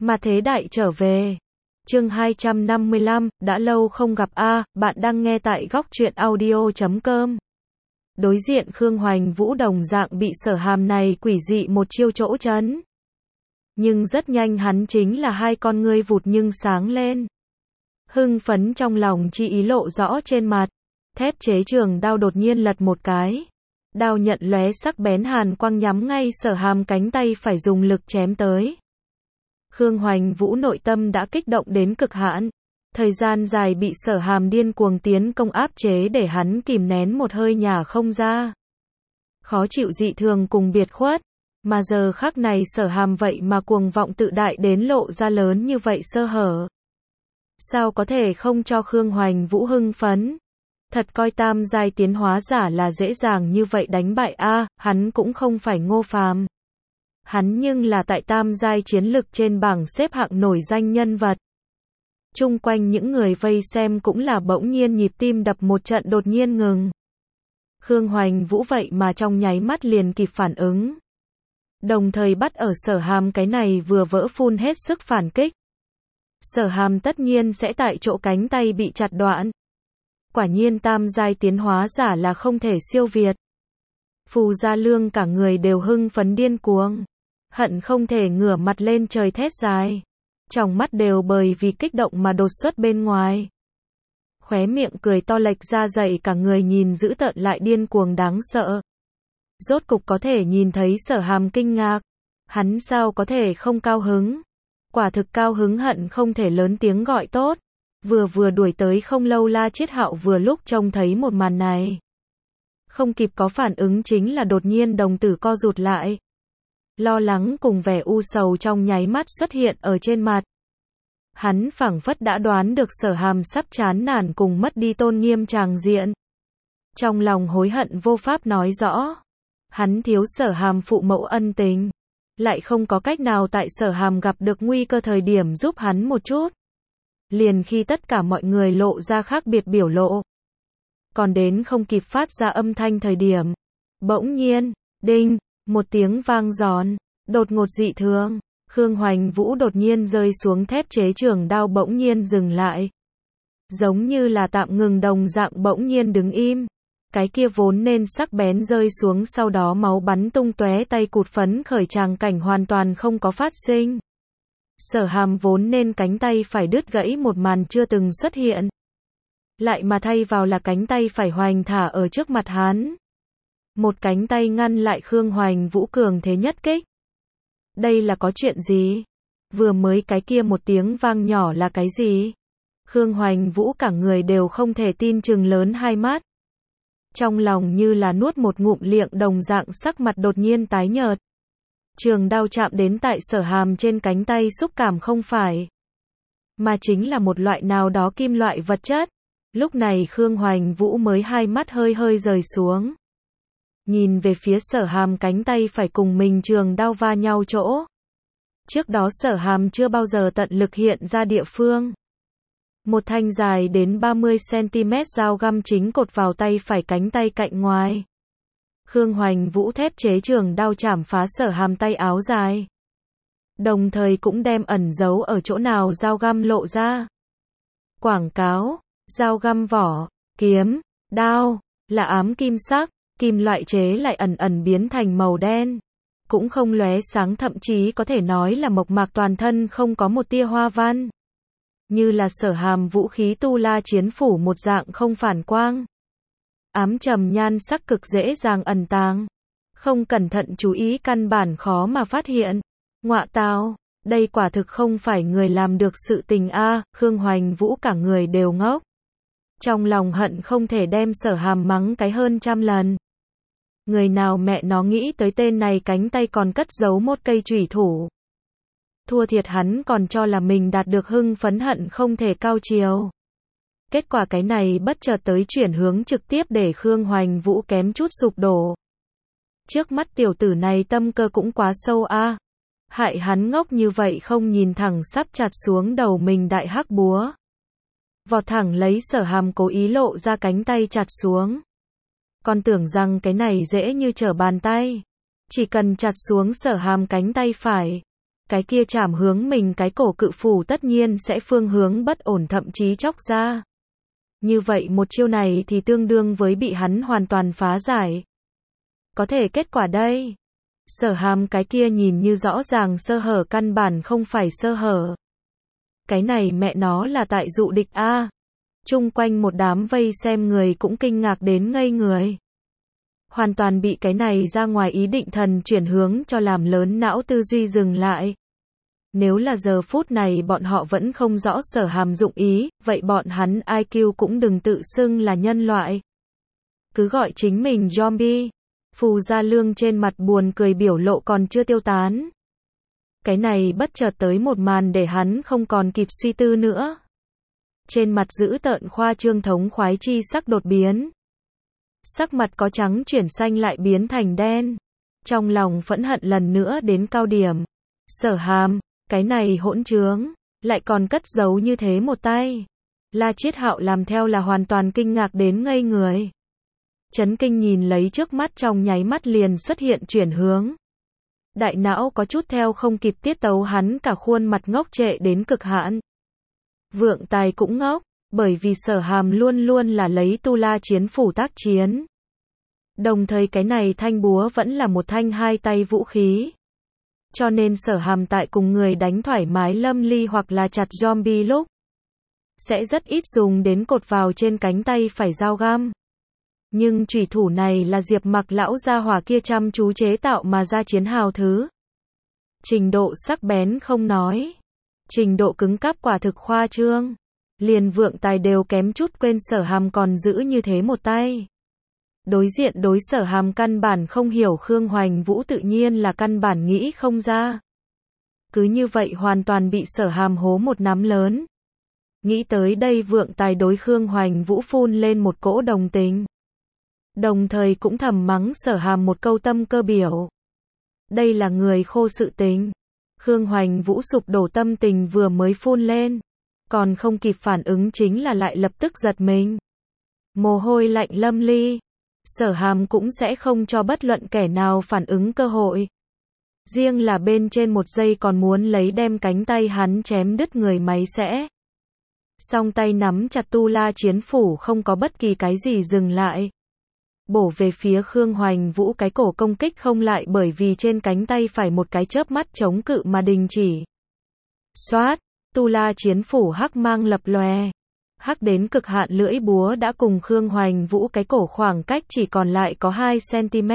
Mà thế đại trở về. Chương 255, đã lâu không gặp a, bạn đang nghe tại góc truyện audio.com. Đối diện Khương Hoành Vũ đồng dạng bị Sở Hàm này quỷ dị một chiêu chỗ trấn. Nhưng rất nhanh hắn chính là hai con ngươi vụt nhưng sáng lên. Hưng phấn trong lòng chi ý lộ rõ trên mặt. Thép chế trường đao đột nhiên lật một cái. Đao nhận lóe sắc bén hàn quang nhắm ngay Sở Hàm cánh tay phải dùng lực chém tới. Khương Hoành Vũ nội tâm đã kích động đến cực hạn. Thời gian dài bị Sở Hàm điên cuồng tiến công áp chế để hắn kìm nén một hơi nhả không ra. Khó chịu dị thường cùng biệt khuất. Mà giờ khắc này Sở Hàm vậy mà cuồng vọng tự đại đến lộ ra lớn như vậy sơ hở. Sao có thể không cho Khương Hoành Vũ hưng phấn? Thật coi tam giai tiến hóa giả là dễ dàng như vậy đánh bại a, hắn cũng không phải Ngô Phàm. Hắn nhưng là tại tam giai chiến lực trên bảng xếp hạng nổi danh nhân vật. Chung quanh những người vây xem cũng là bỗng nhiên nhịp tim đập một trận đột nhiên ngừng. Khương Hoành Vũ vậy mà trong nháy mắt liền kịp phản ứng. Đồng thời bắt ở Sở Hàm cái này vừa vỡ phun hết sức phản kích. Sở Hàm tất nhiên sẽ tại chỗ cánh tay bị chặt đoạn. Quả nhiên tam giai tiến hóa giả là không thể siêu việt. Phù Gia Lương cả người đều hưng phấn điên cuồng. Hận không thể ngửa mặt lên trời thét dài. Trong mắt đều bởi vì kích động mà đột xuất bên ngoài. Khóe miệng cười to lệch ra dậy cả người nhìn dữ tợn lại điên cuồng đáng sợ. Rốt cục có thể nhìn thấy Sở Hàm kinh ngạc. Hắn sao có thể không cao hứng. Quả thực cao hứng hận không thể lớn tiếng gọi tốt. Vừa đuổi tới không lâu La Chiết Hạo vừa lúc trông thấy một màn này. Không kịp có phản ứng chính là đột nhiên đồng tử co rụt lại. Lo lắng cùng vẻ u sầu trong nháy mắt xuất hiện ở trên mặt. Hắn phảng phất đã đoán được Sở Hàm sắp chán nản cùng mất đi tôn nghiêm tràng diện. Trong lòng hối hận vô pháp nói rõ. Hắn thiếu Sở Hàm phụ mẫu ân tình. Lại không có cách nào tại Sở Hàm gặp được nguy cơ thời điểm giúp hắn một chút. Liền khi tất cả mọi người lộ ra khác biệt biểu lộ. Còn đến không kịp phát ra âm thanh thời điểm. Bỗng nhiên, đinh, một tiếng vang giòn, đột ngột dị thường. Khương Hoành Vũ đột nhiên rơi xuống thép chế trường đao bỗng nhiên dừng lại. Giống như là tạm ngừng đồng dạng bỗng nhiên đứng im. Cái kia vốn nên sắc bén rơi xuống sau đó máu bắn tung tóe tay cụt phấn khởi tràng cảnh hoàn toàn không có phát sinh. Sở Hàm vốn nên cánh tay phải đứt gãy một màn chưa từng xuất hiện. Lại mà thay vào là cánh tay phải hoành thả ở trước mặt hắn. Một cánh tay ngăn lại Khương Hoành Vũ cường thế nhất kích. Đây là có chuyện gì? Vừa mới cái kia một tiếng vang nhỏ là cái gì? Khương Hoành Vũ cả người đều không thể tin chừng lớn hai mắt. Trong lòng như là nuốt một ngụm liệng đồng dạng sắc mặt đột nhiên tái nhợt. Trường đao chạm đến tại Sở Hàm trên cánh tay xúc cảm không phải. Mà chính là một loại nào đó kim loại vật chất. Lúc này Khương Hoành Vũ mới hai mắt hơi hơi rời xuống. Nhìn về phía Sở Hàm cánh tay phải cùng mình trường đao va nhau chỗ. Trước đó Sở Hàm chưa bao giờ tận lực hiện ra địa phương. Một thanh dài đến 30cm dao găm chính cột vào tay phải cánh tay cạnh ngoài. Khương Hoành Vũ thép chế trường đao chảm phá Sở Hàm tay áo dài. Đồng thời cũng đem ẩn giấu ở chỗ nào dao găm lộ ra. Quảng cáo, dao găm vỏ, kiếm, đao, là ám kim sắc, kim loại chế lại ẩn ẩn biến thành màu đen. Cũng không lóe sáng thậm chí có thể nói là mộc mạc toàn thân không có một tia hoa văn. Như là Sở Hàm vũ khí tu la chiến phủ một dạng không phản quang. Ám trầm nhan sắc cực dễ dàng ẩn tàng. Không cẩn thận chú ý căn bản khó mà phát hiện. Ngọa tào, đây quả thực không phải người làm được sự tình a. Khương Hoành Vũ cả người đều ngốc. Trong lòng hận không thể đem Sở Hàm mắng cái hơn trăm lần. Người nào mẹ nó nghĩ tới tên này cánh tay còn cất giấu một cây chủy thủ. Thua thiệt hắn còn cho là mình đạt được hưng phấn hận không thể cao chiều. Kết quả cái này bất chợt tới chuyển hướng trực tiếp để Khương Hoành Vũ kém chút sụp đổ. Trước mắt tiểu tử này tâm cơ cũng quá sâu a. Hại hắn ngốc như vậy không nhìn thẳng sắp chặt xuống đầu mình đại hắc búa. Vọt thẳng lấy Sở Hàm cố ý lộ ra cánh tay chặt xuống. Còn tưởng rằng cái này dễ như trở bàn tay. Chỉ cần chặt xuống Sở Hàm cánh tay phải. cái kia chảm hướng mình cái cổ cự phủ tất nhiên sẽ phương hướng bất ổn thậm chí chóc ra. Như vậy một chiêu này thì tương đương với bị hắn hoàn toàn phá giải. Có thể kết quả đây. Sở Hàm cái kia nhìn như rõ ràng sơ hở căn bản không phải sơ hở. Cái này mẹ nó là tại dụ địch a. Chung quanh một đám vây xem người cũng kinh ngạc đến ngây người. Hoàn toàn bị cái này ra ngoài ý định thần chuyển hướng cho làm lớn não tư duy dừng lại. Nếu là giờ phút này bọn họ vẫn không rõ Sở Hàm dụng ý, vậy bọn hắn IQ cũng đừng tự xưng là nhân loại. Cứ gọi chính mình zombie. Phù Gia Lương trên mặt buồn cười biểu lộ còn chưa tiêu tán. Cái này bất chợt tới một màn để hắn không còn kịp suy tư nữa. Trên mặt dữ tợn khoa trương thống khoái chi sắc đột biến. Sắc mặt có trắng chuyển xanh lại biến thành đen. Trong lòng phẫn hận lần nữa đến cao điểm. Sở Hàm, cái này hỗn trướng, lại còn cất giấu như thế một tay. La Chiết Hạo làm theo là hoàn toàn kinh ngạc đến ngây người. Chấn kinh nhìn lấy trước mắt trong nháy mắt liền xuất hiện chuyển hướng. Đại não có chút theo không kịp tiết tấu hắn cả khuôn mặt ngốc trệ đến cực hạn. Vượng Tài cũng ngốc, bởi vì Sở Hàm luôn luôn là lấy tu la chiến phủ tác chiến. Đồng thời cái này thanh búa vẫn là một thanh hai tay vũ khí. Cho nên Sở Hàm tại cùng người đánh thoải mái lâm ly hoặc là chặt zombie lúc, sẽ rất ít dùng đến cột vào trên cánh tay phải dao găm. Nhưng chủy thủ này là Diệp Mặc lão gia hỏa kia chăm chú chế tạo mà ra chiến hào thứ. Trình độ sắc bén không nói. Trình độ cứng cáp quả thực khoa trương. Liền Vượng Tài đều kém chút quên Sở Hàm còn giữ như thế một tay. Đối diện đối Sở Hàm căn bản không hiểu Khương Hoành Vũ tự nhiên là căn bản nghĩ không ra. Cứ như vậy hoàn toàn bị Sở Hàm hố một nắm lớn. Nghĩ tới đây Vượng Tài đối Khương Hoành Vũ phun lên một cỗ đồng tình. Đồng thời cũng thầm mắng Sở Hàm một câu tâm cơ biểu. Đây là người khô sự tình. Khương Hoành Vũ sụp đổ tâm tình vừa mới phun lên. Còn không kịp phản ứng chính là lại lập tức giật mình. Mồ hôi lạnh lâm ly. Sở Hàm cũng sẽ không cho bất luận kẻ nào phản ứng cơ hội. Riêng là bên trên một giây còn muốn lấy đem cánh tay hắn chém đứt người máy sẽ. Song tay nắm chặt tu la chiến phủ không có bất kỳ cái gì dừng lại. Bổ về phía Khương Hoành Vũ cái cổ công kích không lại bởi vì trên cánh tay phải một cái chớp mắt chống cự mà đình chỉ. Xoát, tu la chiến phủ hắc mang lập lòe. Hắc đến cực hạn lưỡi búa đã cùng Khương Hoành Vũ cái cổ khoảng cách chỉ còn lại có 2 cm.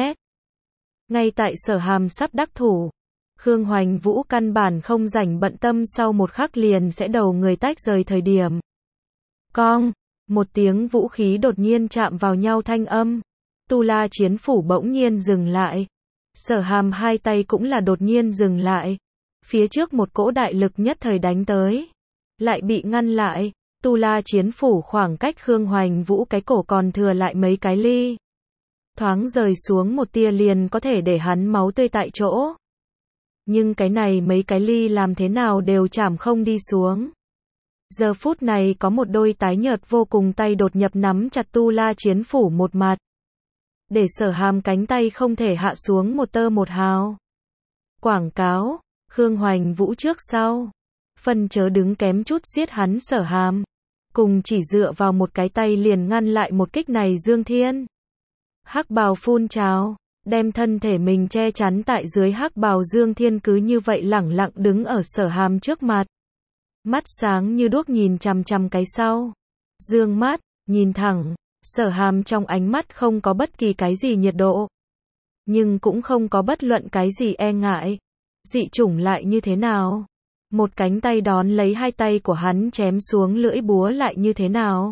Ngay tại Sở Hàm sắp đắc thủ, Khương Hoành Vũ căn bản không rảnh bận tâm sau một khắc liền sẽ đầu người tách rời thời điểm. Cong, một tiếng vũ khí đột nhiên chạm vào nhau thanh âm. Tu la chiến phủ bỗng nhiên dừng lại. Sở Hàm hai tay cũng là đột nhiên dừng lại. Phía trước một cỗ đại lực nhất thời đánh tới. Lại bị ngăn lại. Tu la chiến phủ khoảng cách Khương Hoành Vũ cái cổ còn thừa lại mấy cái ly. Thoáng rời xuống một tia liền có thể để hắn máu tươi tại chỗ. Nhưng cái này mấy cái ly làm thế nào đều chạm không đi xuống. Giờ phút này có một đôi tái nhợt vô cùng tay đột nhập nắm chặt tu la chiến phủ một mặt. Để Sở Hàm cánh tay không thể hạ xuống một tơ một hào. Quảng cáo, Khương Hoành Vũ trước sau. Phân chớ đứng kém chút giết hắn Sở Hàm. Cùng chỉ dựa vào một cái tay liền ngăn lại một kích này Dương Thiên. Hắc bào phun trào, đem thân thể mình che chắn tại dưới hắc bào Dương Thiên cứ như vậy lẳng lặng đứng ở Sở Hàm trước mặt. Mắt sáng như đuốc nhìn chằm chằm cái sau. Dương mắt, nhìn thẳng. Sở Hàm trong ánh mắt không có bất kỳ cái gì nhiệt độ. Nhưng cũng không có bất luận cái gì e ngại. Dị chủng lại như thế nào? Một cánh tay đón lấy hai tay của hắn chém xuống lưỡi búa lại như thế nào?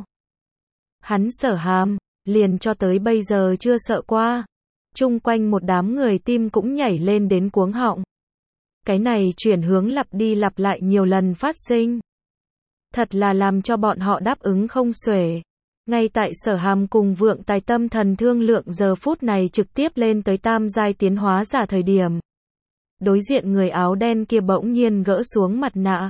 Hắn Sở Hàm, liền cho tới bây giờ chưa sợ qua. Chung quanh một đám người tim cũng nhảy lên đến cuống họng. Cái này chuyển hướng lặp đi lặp lại nhiều lần phát sinh. Thật là làm cho bọn họ đáp ứng không xuể. Ngay tại Sở Hàm cùng Vượng Tài tâm thần thương lượng giờ phút này trực tiếp lên tới tam giai tiến hóa giả thời điểm. Đối diện người áo đen kia bỗng nhiên gỡ xuống mặt nạ.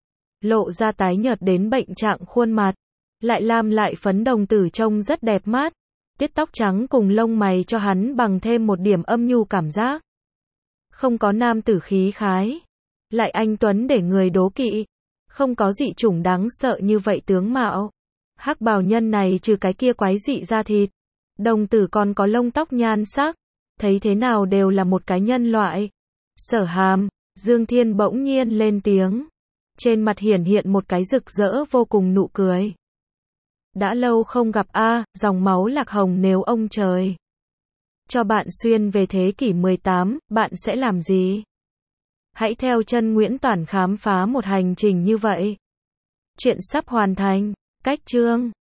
Lộ ra tái nhợt đến bệnh trạng khuôn mặt. Lại lam lại phấn đồng tử trông rất đẹp mắt. Tiết tóc trắng cùng lông mày cho hắn bằng thêm một điểm âm nhu cảm giác. Không có nam tử khí khái. Lại anh tuấn để người đố kỵ. Không có dị chủng đáng sợ như vậy tướng mạo. Hắc bào nhân này trừ cái kia quái dị da thịt, đồng tử còn có lông tóc nhan sắc, thấy thế nào đều là một cái nhân loại. Sở Hàm, Dương Thiên bỗng nhiên lên tiếng. Trên mặt hiển hiện một cái rực rỡ vô cùng nụ cười. Đã lâu không gặp a, dòng máu lạc hồng nếu ông trời cho bạn xuyên về thế kỷ 18, bạn sẽ làm gì? Hãy theo chân Nguyễn Toản khám phá một hành trình như vậy. Chuyện sắp hoàn thành. Cách chương